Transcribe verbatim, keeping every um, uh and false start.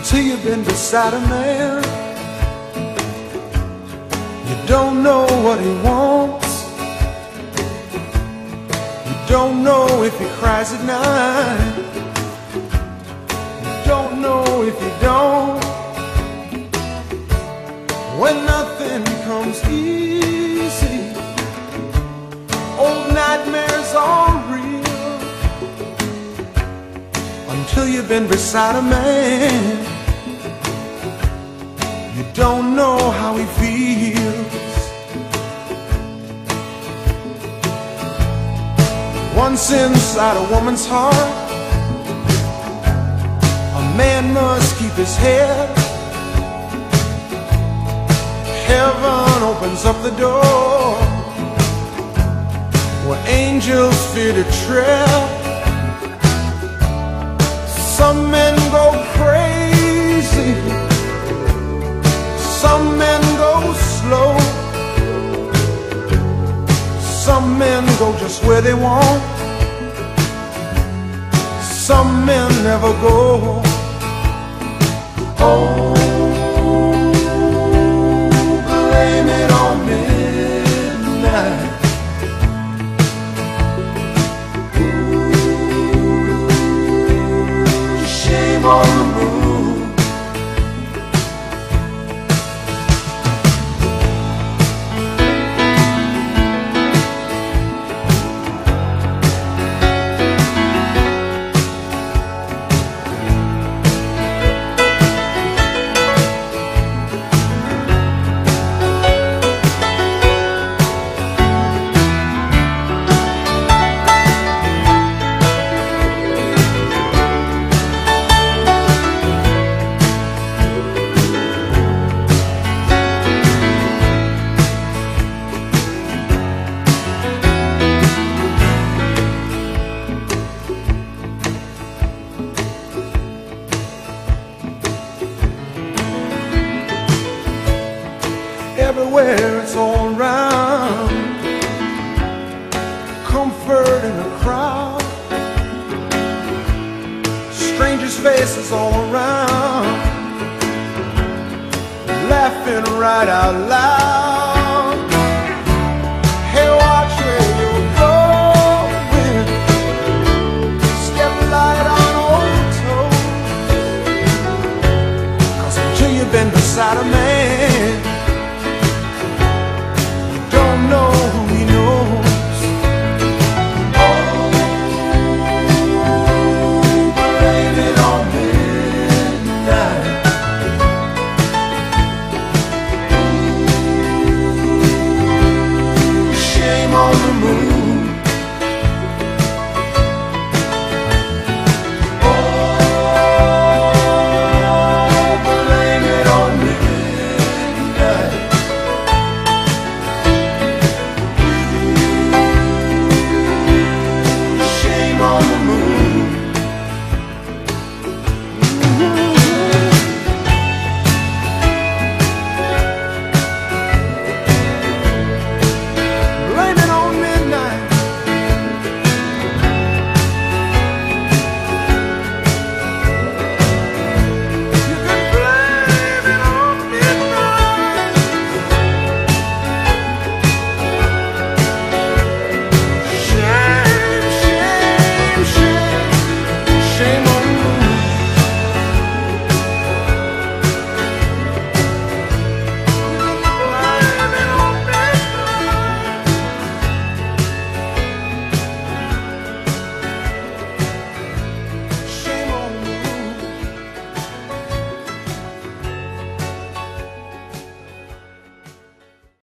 until you've been beside a man. You don't know what he wants. You don't know if he cries at night. You don't know if you don't. When nothing comes easy, old nightmares are real. Until you've been beside a man, you don't know how he feels. Once inside a woman's heart, a man must keep his head. Heaven opens up the door where angels fear to tread. Some men go crazy, some men go slow, some men go just where they want, some men never go. Oh, blame it on midnight. Ooh, shame on the moon. Everywhere it's all around, comfort in a crowd, strangers' faces all around, laughing right out loud.